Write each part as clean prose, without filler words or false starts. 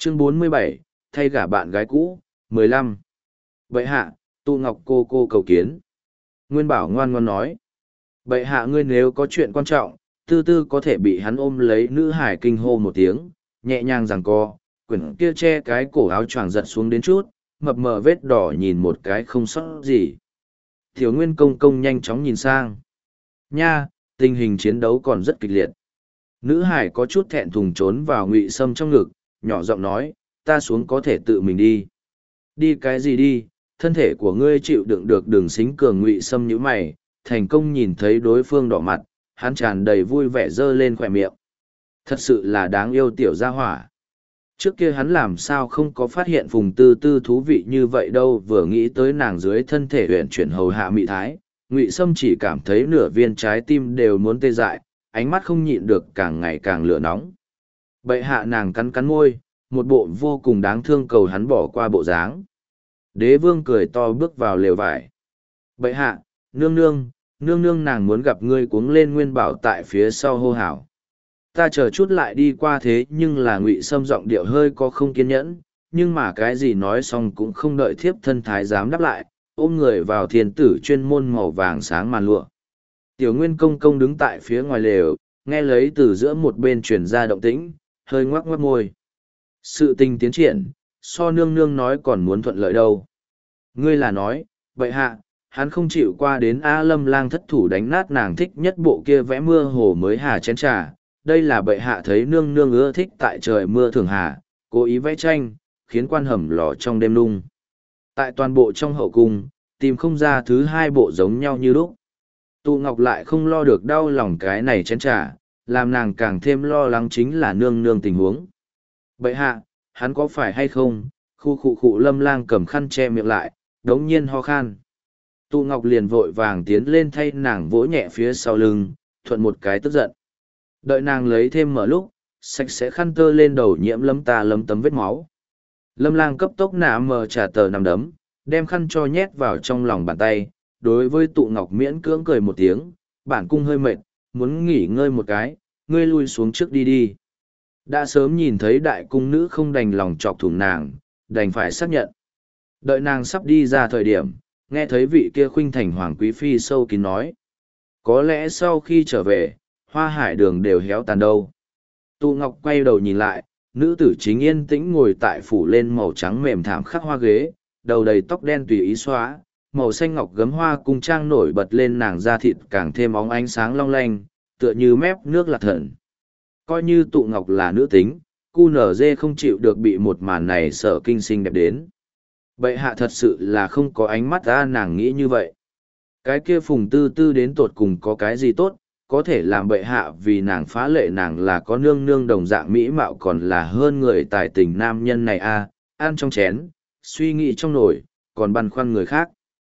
Chương 47, thay gả bạn gái cũ, 15. Bệ hạ, tụ ngọc cô cầu kiến. Nguyên Bảo ngoan ngoan nói. Bệ hạ ngươi nếu có chuyện quan trọng, tư tư có thể bị hắn ôm lấy nữ hải kinh hô một tiếng, nhẹ nhàng giằng co, quyển kia che cái cổ áo choàng giật xuống đến chút, mập mờ vết đỏ nhìn một cái không sót gì. Thiếu Nguyên công công nhanh chóng nhìn sang. Nha, tình hình chiến đấu còn rất kịch liệt. Nữ hải có chút thẹn thùng trốn vào Ngụy Sâm trong ngực, nhỏ giọng nói, ta xuống có thể tự mình đi. Đi cái gì đi, thân thể của ngươi chịu đựng được đường xính cường. Ngụy Sâm nhíu mày, thành công nhìn thấy đối phương đỏ mặt, hắn tràn đầy vui vẻ giơ lên khỏe miệng. Thật sự là đáng yêu tiểu gia hỏa. Trước kia hắn làm sao không có phát hiện Phùng Tư Tư thú vị như vậy đâu, vừa nghĩ tới nàng dưới thân thể huyện chuyển hầu hạ mị thái, Ngụy Sâm chỉ cảm thấy nửa viên trái tim đều muốn tê dại, ánh mắt không nhịn được càng ngày càng lửa nóng. Bệ hạ nàng cắn cắn môi, một bộ vô cùng đáng thương cầu hắn bỏ qua bộ dáng. Đế vương cười to bước vào lều vải. Bệ hạ, nương nương nàng muốn gặp ngươi. Cuống lên Nguyên Bảo tại phía sau hô hào. Ta chờ chút lại đi qua. Thế nhưng là Ngụy Sâm giọng điệu hơi có không kiên nhẫn, nhưng mà cái gì nói xong cũng không đợi thiếp thân thái giám đáp lại, ôm người vào thiên tử chuyên môn màu vàng sáng màn lụa. Tiểu Nguyên công công đứng tại phía ngoài lều, nghe lấy từ giữa một bên truyền ra động tĩnh, hơi ngoắc ngoắc môi. Sự tình tiến triển, so nương nương nói còn muốn thuận lợi đâu. Ngươi là nói, bệ hạ, hắn không chịu qua đến A Lâm Lang thất thủ đánh nát nàng thích nhất bộ kia vẽ mưa hồ mới hà chén trà. Đây là bệ hạ thấy nương nương ưa thích tại trời mưa thường hà, cố ý vẽ tranh, khiến quan hầm lò trong đêm lung. Tại toàn bộ trong hậu cung, tìm không ra thứ hai bộ giống nhau như lúc. Tụ Ngọc lại không lo được đau lòng cái này chén trà, làm nàng càng thêm lo lắng chính là nương nương tình huống. Bệ hạ, hắn có phải hay không? Khu Lâm Lang cầm khăn che miệng lại, đống nhiên ho khan. Tụ Ngọc liền vội vàng tiến lên thay nàng vỗ nhẹ phía sau lưng, thuận một cái tức giận. Đợi nàng lấy thêm mở lúc, sạch sẽ khăn tơ lên đầu nhiễm lấm tấm vết máu. Lâm Lang cấp tốc nã mờ trả tờ nằm đấm, đem khăn cho nhét vào trong lòng bàn tay. Đối với Tụ Ngọc miễn cưỡng cười một tiếng, bản cung hơi mệt, muốn nghỉ ngơi một cái, ngươi lui xuống trước đi đi. Đã sớm nhìn thấy đại cung nữ không đành lòng chọc thủng nàng, đành phải xác nhận. Đợi nàng sắp đi ra thời điểm, nghe thấy vị kia khuynh thành hoàng quý phi sâu kín nói. Có lẽ sau khi trở về, Hoa Hải đường đều héo tàn đâu. Tụ Ngọc quay đầu nhìn lại, nữ tử chính yên tĩnh ngồi tại phủ lên màu trắng mềm thảm khắc hoa ghế, đầu đầy tóc đen tùy ý xóa, màu xanh ngọc gấm hoa cung trang nổi bật lên nàng da thịt càng thêm óng ánh sáng long lanh, tựa như mép nước lạc thần. Coi như Tụ Ngọc là nữ tính, QNZ không chịu được bị một màn này sợ kinh sinh đẹp đến. Bệ hạ thật sự là không có ánh mắt ra, nàng nghĩ như vậy. Cái kia Phùng Tư Tư đến tột cùng có cái gì tốt, có thể làm bệ hạ vì nàng phá lệ nàng là có nương nương đồng dạng mỹ mạo còn là hơn người tài tình nam nhân này a, ăn trong chén, suy nghĩ trong nồi, còn băn khoăn người khác.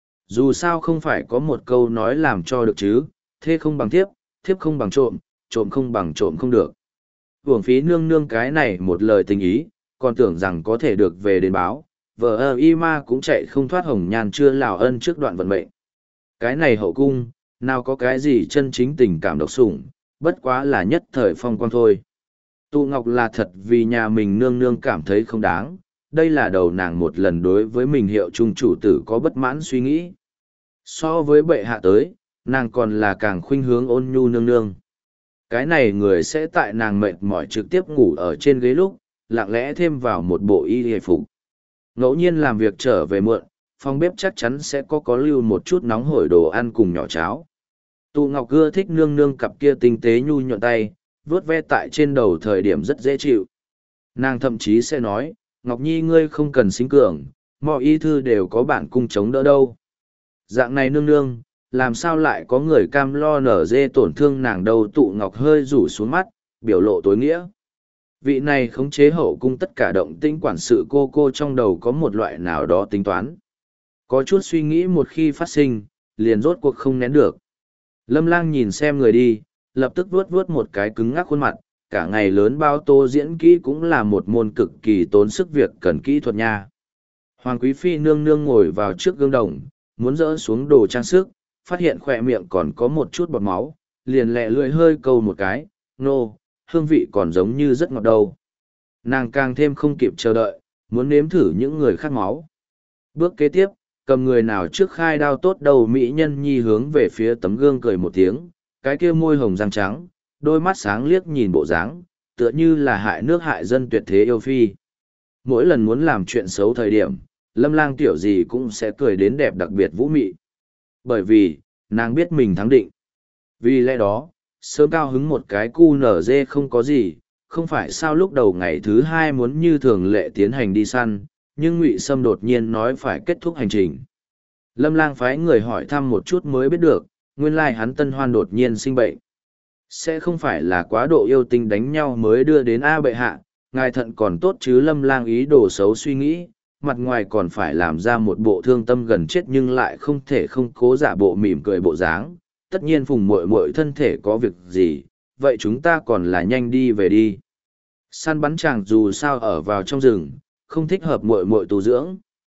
Dù sao không phải có một câu nói làm cho được chứ, thê không bằng thiếp, thiếp không bằng trộm, trộm không bằng trộm không được. Hưởng phí nương nương cái này một lời tình ý, còn tưởng rằng có thể được về đến báo, vợ y ma cũng chạy không thoát hồng nhan chưa lào ân trước đoạn vận mệnh. Cái này hậu cung, nào có cái gì chân chính tình cảm độc sủng, bất quá là nhất thời phong quang thôi. Tụ Ngọc là thật vì nhà mình nương nương cảm thấy không đáng, đây là đầu nàng một lần đối với mình hiệu trung chủ tử có bất mãn suy nghĩ. So với bệ hạ tới, nàng còn là càng khuynh hướng ôn nhu nương nương. Cái này người sẽ tại nàng mệt mỏi trực tiếp ngủ ở trên ghế lúc, lặng lẽ thêm vào một bộ y hề phục. Ngẫu nhiên làm việc trở về muộn, phòng bếp chắc chắn sẽ có lưu một chút nóng hổi đồ ăn cùng nhỏ cháo. Tụ Ngọc ưa thích nương nương cặp kia tinh tế nhu nhuận tay, vuốt ve tại trên đầu thời điểm rất dễ chịu. Nàng thậm chí sẽ nói, Ngọc Nhi ngươi không cần sinh cường, mọi y thư đều có bản cung chống đỡ đâu. Dạng này nương nương, làm sao lại có người cam lo nở dê tổn thương nàng đâu. Tụ Ngọc hơi rủ xuống mắt, biểu lộ tối nghĩa. Vị này khống chế hậu cung tất cả động tĩnh quản sự cô trong đầu có một loại nào đó tính toán. Có chút suy nghĩ một khi phát sinh, liền rốt cuộc không nén được. Lâm Lang nhìn xem người đi, lập tức vuốt một cái cứng ngắc khuôn mặt, cả ngày lớn bao tô diễn kỹ cũng là một môn cực kỳ tốn sức việc cần kỹ thuật nha. Hoàng quý phi nương nương ngồi vào trước gương đồng, muốn dỡ xuống đồ trang sức, phát hiện khỏe miệng còn có một chút bọt máu, liền lẹ lưỡi hơi câu một cái, nô, hương vị còn giống như rất ngọt đâu. Nàng càng thêm không kịp chờ đợi, muốn nếm thử những người khác máu. Bước kế tiếp, cầm người nào trước khai đao tốt đầu mỹ nhân nhi hướng về phía tấm gương cười một tiếng, cái kia môi hồng răng trắng, đôi mắt sáng liếc nhìn bộ dáng, tựa như là hại nước hại dân tuyệt thế yêu phi. Mỗi lần muốn làm chuyện xấu thời điểm, Lâm Lang tiểu gì cũng sẽ cười đến đẹp đặc biệt vũ mị. Bởi vì, nàng biết mình thắng định. Vì lẽ đó, sớm cao hứng một cái cu nở dê không có gì, không phải sao lúc đầu ngày thứ hai muốn như thường lệ tiến hành đi săn, nhưng Ngụy Sâm đột nhiên nói phải kết thúc hành trình. Lâm Lang phái người hỏi thăm một chút mới biết được, nguyên lai hắn Tân Hoan đột nhiên sinh bệnh. Sẽ không phải là quá độ yêu tinh đánh nhau mới đưa đến A bệ hạ, ngài thận còn tốt chứ. Lâm Lang ý đồ xấu suy nghĩ, mặt ngoài còn phải làm ra một bộ thương tâm gần chết nhưng lại không thể không cố giả bộ mỉm cười bộ dáng. Tất nhiên Phùng muội muội thân thể có việc gì, vậy chúng ta còn là nhanh đi về đi. Săn bắn chàng dù sao ở vào trong rừng, không thích hợp muội muội tu dưỡng.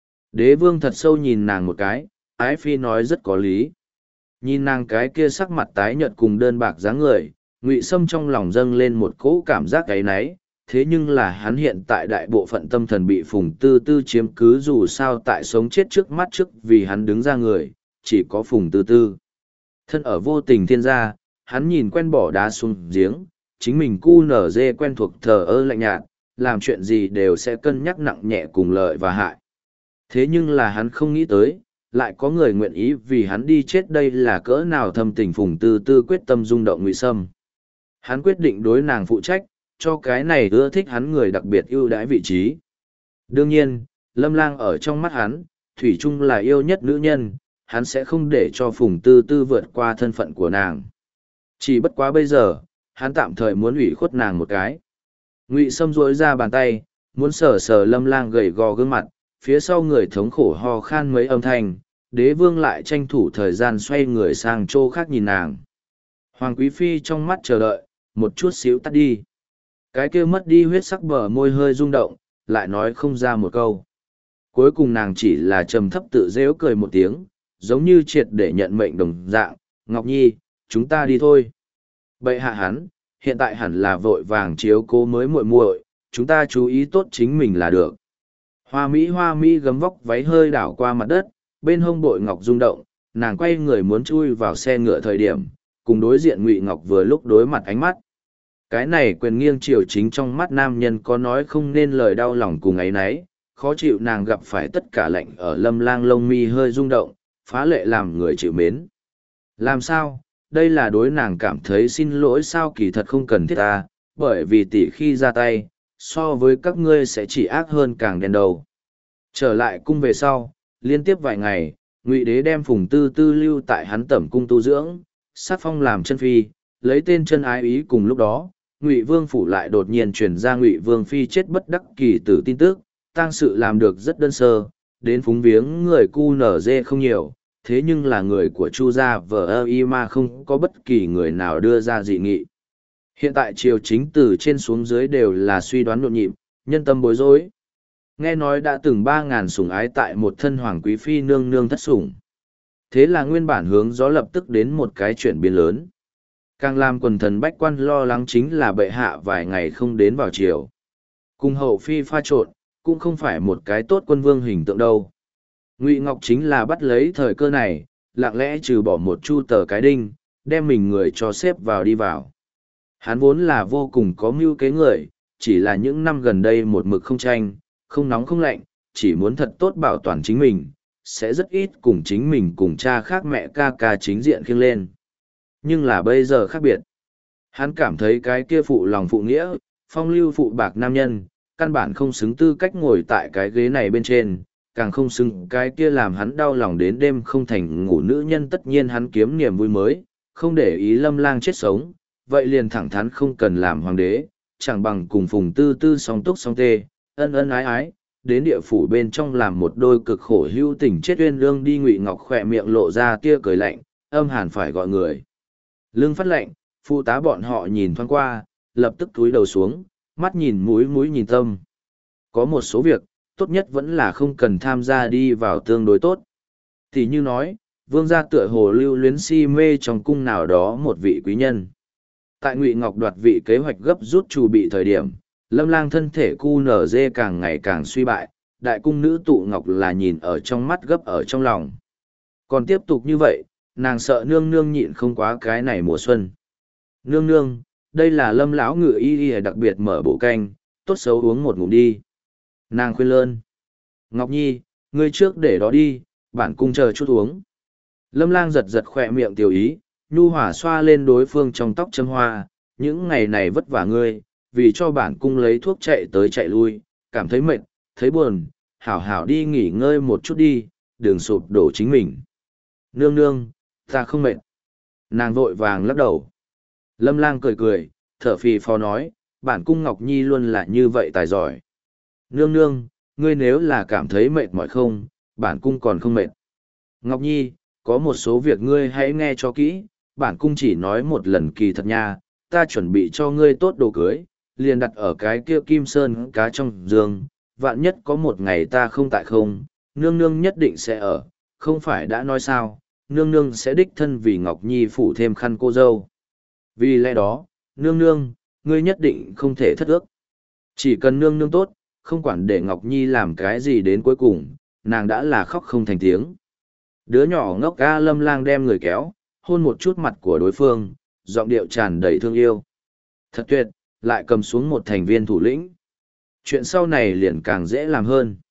Đế vương thật sâu nhìn nàng một cái, ái phi nói rất có lý. Nhìn nàng cái kia sắc mặt tái nhợt cùng đơn bạc dáng người, Ngụy Sâm trong lòng dâng lên một cỗ cảm giác áy náy, thế nhưng là hắn hiện tại đại bộ phận tâm thần bị Phùng Tư Tư chiếm cứ, dù sao tại sống chết trước mắt trước vì hắn đứng ra người, chỉ có Phùng Tư Tư. Thân ở vô tình thiên gia, hắn nhìn quen bỏ đá xuống giếng, chính mình cu nở dê quen thuộc thờ ơ lạnh nhạt, làm chuyện gì đều sẽ cân nhắc nặng nhẹ cùng lợi và hại. Thế nhưng là hắn không nghĩ tới, lại có người nguyện ý vì hắn đi chết, đây là cỡ nào thâm tình. Phùng Tư Tư quyết tâm rung động Ngụy Sâm. Hắn quyết định đối nàng phụ trách, cho cái này ưa thích hắn người đặc biệt ưu đãi vị trí. Đương nhiên, Lâm Lang ở trong mắt hắn, thủy chung là yêu nhất nữ nhân, hắn sẽ không để cho Phùng Tư Tư vượt qua thân phận của nàng. Chỉ bất quá bây giờ, hắn tạm thời muốn ủy khuất nàng một cái. Ngụy Sâm duỗi ra bàn tay, muốn sờ sờ Lâm Lang gầy gò gương mặt, phía sau người thống khổ ho khan mấy âm thanh, đế vương lại tranh thủ thời gian xoay người sang chỗ khác nhìn nàng. Hoàng Quý Phi trong mắt chờ đợi, một chút xíu tắt đi. Cái kia mất đi huyết sắc bờ môi hơi rung động, lại nói không ra một câu. Cuối cùng nàng chỉ là trầm thấp tự rêu cười một tiếng, giống như triệt để nhận mệnh đồng dạng. Ngọc Nhi, chúng ta đi thôi. Bệ hạ hắn, hiện tại hẳn là vội vàng chiếu cố mới muội muội, chúng ta chú ý tốt chính mình là được. Hoa Mỹ gấm vóc váy hơi đảo qua mặt đất, bên hông bội ngọc rung động, nàng quay người muốn chui vào xe ngựa thời điểm, cùng đối diện Ngụy Ngọc vừa lúc đối mặt ánh mắt. Cái này quyền nghiêng chiều chính trong mắt nam nhân có nói không nên lời đau lòng cùng ấy nấy, khó chịu nàng gặp phải tất cả lạnh ở Lâm Lang lông mi hơi rung động, phá lệ làm người chịu mến. Làm sao, đây là đối nàng cảm thấy xin lỗi sao? Kỳ thật không cần thiết ta, bởi vì tỷ khi ra tay, so với các ngươi sẽ chỉ ác hơn càng đen đầu. Trở lại cung về sau, liên tiếp vài ngày, Ngụy Đế đem Phùng Tư Tư lưu tại hắn tẩm cung tu dưỡng, sát phong làm chân phi, lấy tên chân ái ý. Cùng lúc đó, Ngụy Vương phủ lại đột nhiên truyền ra Ngụy Vương phi chết bất đắc kỳ tử tin tức, tang sự làm được rất đơn sơ, đến phúng viếng người cu nở dê không nhiều, thế nhưng là người của Chu gia vợ y mà không có bất kỳ người nào đưa ra dị nghị. Hiện tại triều chính từ trên xuống dưới đều là suy đoán nhộn nhịp, nhân tâm bối rối. Nghe nói đã từng 3.000 sủng ái tại một thân hoàng quý phi nương nương thất sủng. Thế là nguyên bản hướng gió lập tức đến một cái chuyển biến lớn. Càng làm quần thần bách quan lo lắng chính là bệ hạ vài ngày không đến vào triều. Cùng hậu phi pha trộn, cũng không phải một cái tốt quân vương hình tượng đâu. Ngụy Ngọc chính là bắt lấy thời cơ này, lặng lẽ trừ bỏ một chu tờ cái đinh, đem mình người cho xếp vào đi vào. Hắn vốn là vô cùng có mưu kế người, chỉ là những năm gần đây một mực không tranh, không nóng không lạnh, chỉ muốn thật tốt bảo toàn chính mình, sẽ rất ít cùng chính mình cùng cha khác mẹ ca ca chính diện khiêng lên. Nhưng là bây giờ khác biệt. Hắn cảm thấy cái kia phụ lòng phụ nghĩa, phong lưu phụ bạc nam nhân, căn bản không xứng tư cách ngồi tại cái ghế này bên trên, càng không xứng cái kia làm hắn đau lòng đến đêm không thành ngủ nữ nhân. Tất nhiên hắn kiếm niềm vui mới, không để ý Lâm Lang chết sống, vậy liền thẳng thắn không cần làm hoàng đế, chẳng bằng cùng Phùng Tư Tư song túc song tê, ân ân ái ái, đến địa phủ bên trong làm một đôi cực khổ hưu tình chết uyên lương đi. Ngụy Ngọc khỏe miệng lộ ra tia cười lạnh, âm hàn phải gọi người. Lương phát lạnh, phụ tá bọn họ nhìn thoáng qua, lập tức cúi đầu xuống, mắt nhìn mũi mũi nhìn tâm. Có một số việc, tốt nhất vẫn là không cần tham gia đi vào tương đối tốt. Thì như nói, vương gia tựa hồ lưu luyến si mê trong cung nào đó một vị quý nhân. Tại Ngụy Ngọc đoạt vị kế hoạch gấp rút chuẩn bị thời điểm, Lâm Lang thân thể cu nở dê càng ngày càng suy bại, đại cung nữ tụ ngọc là nhìn ở trong mắt gấp ở trong lòng. Còn tiếp tục như vậy, nàng sợ nương nương nhịn không quá cái này mùa xuân. Nương nương, đây là Lâm lão ngự y đặc biệt mở bộ canh, tốt xấu uống một ngụm đi. Nàng khuyên lơn. Ngọc Nhi, ngươi trước để đó đi, bản cung chờ chút uống. Lâm Lang giật giật khỏe miệng tiểu ý, nhu hỏa xoa lên đối phương trong tóc châm hoa, những ngày này vất vả ngươi, vì cho bản cung lấy thuốc chạy tới chạy lui, cảm thấy mệt, thấy buồn, hảo hảo đi nghỉ ngơi một chút đi, đừng sụp đổ chính mình. Nương nương, ta không mệt. Nàng vội vàng lắc đầu. Lâm Lang cười cười, thở phì phò nói, bản cung Ngọc Nhi luôn là như vậy tài giỏi. Nương nương, ngươi nếu là cảm thấy mệt mỏi không, bản cung còn không mệt. Ngọc Nhi, có một số việc ngươi hãy nghe cho kỹ, bản cung chỉ nói một lần kỳ thật nha, ta chuẩn bị cho ngươi tốt đồ cưới, liền đặt ở cái kia kim sơn cá trong giường, vạn nhất có một ngày ta không tại không, nương nương nhất định sẽ ở, không phải đã nói sao, nương nương sẽ đích thân vì Ngọc Nhi phủ thêm khăn cô dâu. Vì lẽ đó, nương nương, ngươi nhất định không thể thất ước. Chỉ cần nương nương tốt, không quản để Ngọc Nhi làm cái gì đến cuối cùng, nàng đã là khóc không thành tiếng. Đứa nhỏ ngốc ga Lâm Lang đem người kéo, hôn một chút mặt của đối phương, giọng điệu tràn đầy thương yêu. Thật tuyệt, lại cầm xuống một thành viên thủ lĩnh. Chuyện sau này liền càng dễ làm hơn.